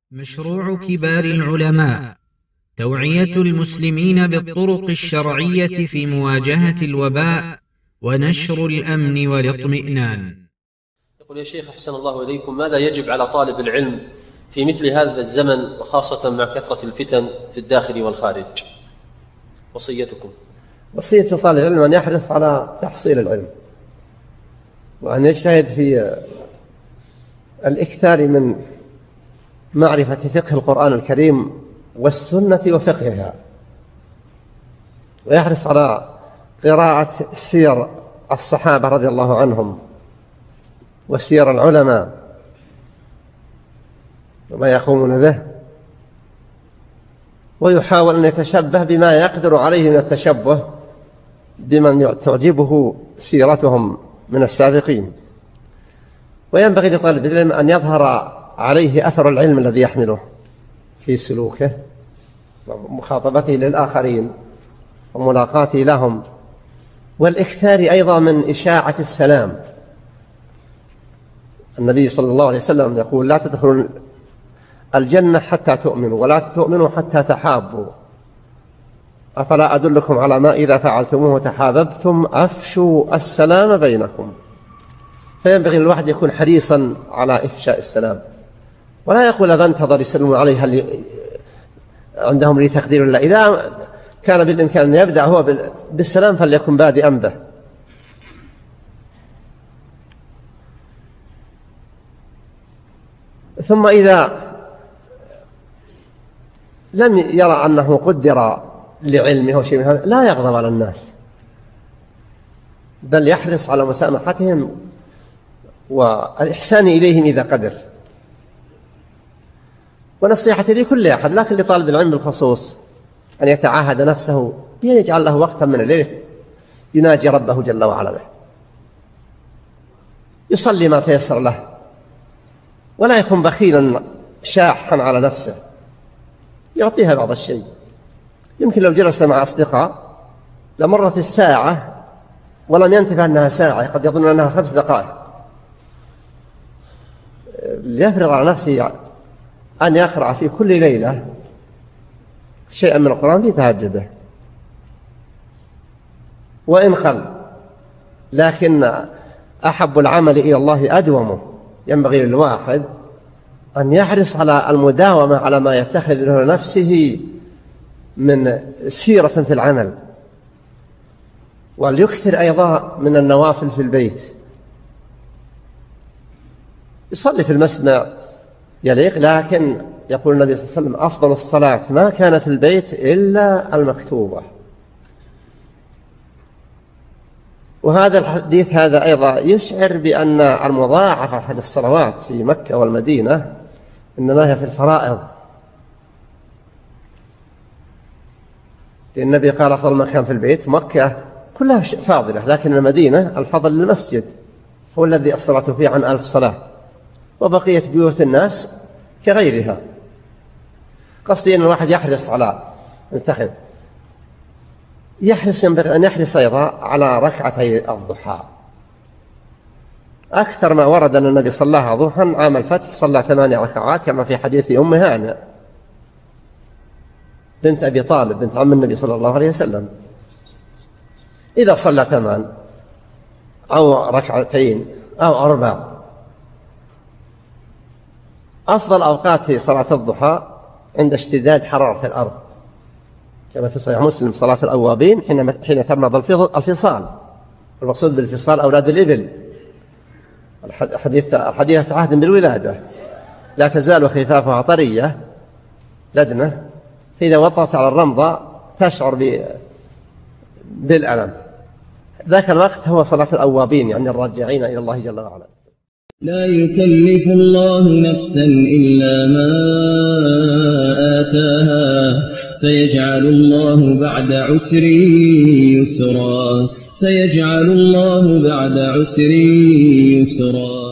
مشروع كبار العلماء توعية المسلمين بالطرق الشرعية في مواجهة الوباء ونشر الأمن والاطمئنان. يقول: يا شيخ أحسن الله إليكم، ماذا يجب على طالب العلم في مثل هذا الزمن وخاصة مع كثرة الفتن في الداخل والخارج؟ وصيتكم. وصية طالب العلم أن يحرص على تحصيل العلم، وأن يجتهد في الإكثار من معرفة فقه القرآن الكريم والسنة وفقهها، ويحرص على قراءة سير الصحابة رضي الله عنهم وسير العلماء وما يقومون به، ويحاول أن يتشبه بما يقدر عليه من التشبه بمن تعجبه سيرتهم من السابقين. وينبغي لطالب العلم أن يظهر عليه أثر العلم الذي يحمله في سلوكه ومخاطبته للآخرين وملاقاته لهم، والإكثار أيضا من إشاعة السلام. النبي صلى الله عليه وسلم يقول: لا تدخلوا الجنة حتى تؤمنوا، ولا تؤمنوا حتى تحابوا، أفلا أدلكم على ما إذا فعلتموه تحاببتم أفشوا السلام بينكم. فينبغي الواحد يكون حريصا على إفشاء السلام، ولا يقول أبا انتظر يسلمون عليه هل عندهم لي تقدير الله. إذا كان بالإمكان أن يبدأ هو بالسلام فليكن بادئا به. ثم إذا لم يرى أنه قدر لعلمه أو شيء من هذا لا يغضب على الناس، بل يحرص على مسامحتهم والإحسان إليهم إذا قدر. ونصيحتي لكل أحد، لكن لطالب العلم بالخصوص، أن يتعاهد نفسه بأن يجعل له وقتا من الليل يناجي ربه جل وعلا به، يصلي ما تيسر له، ولا يكون بخيلا شاحا على نفسه، يعطيها بعض الشيء. يمكن لو جلس مع أصدقاء لمرت الساعة ولم ينتبه أنها ساعة، قد يظن أنها 5 دقائق. ليفرض على نفسه أن يقرأ في كل ليلة شيئا من القرآن في تهجده وإن خل، لكن أحب العمل إلى الله أدومه. ينبغي للواحد أن يحرص على المداومة على ما يتخذ له نفسه من سيرة في العمل، وليكثر أيضا من النوافل في البيت. يصلي في المسجد يليق، لكن يقول النبي صلى الله عليه وسلم: أفضل الصلاة ما كان في البيت إلا المكتوبة. وهذا الحديث هذا أيضا يشعر بأن المضاعفة للصلوات في مكة والمدينة إنما هي في الفرائض، لأن النبي قال: أفضل ما كان في البيت. مكة كلها فاضلة، لكن المدينة الفضل للمسجد هو الذي الصلاة فيه عن 1000 صلاة، وبقية بيوت الناس كغيرها. قصدي أن الواحد يحرص على ينتخب، ينبغي أن يحرص أيضا على ركعتي الضحى. أكثر ما ورد أن النبي صلاها ضحى عام الفتح، صلى 8 ركعات كما في حديث أم هانئ بنت أبي طالب بنت عم النبي صلى الله عليه وسلم. إذا صلى 8 أو 2 أو 4، أفضل أوقات صلاة الضحى عند اشتداد حرارة الأرض، كما في صحيح مسلم: صلاة الأوابين حين تمرض الفصال. المقصود بالفصال أولاد الإبل، الحديث عهد بالولادة، لا تزال خفافها طرية لدنة، فإذا وطأت على الرمضة تشعر بالألم. ذاك الوقت هو صلاة الأوابين، يعني الراجعين إلى الله جل وعلا. لا يكلف الله نفسا إلا ما آتاها، سيجعل الله بعد عسر يسرا، سيجعل الله بعد عسر يسرا.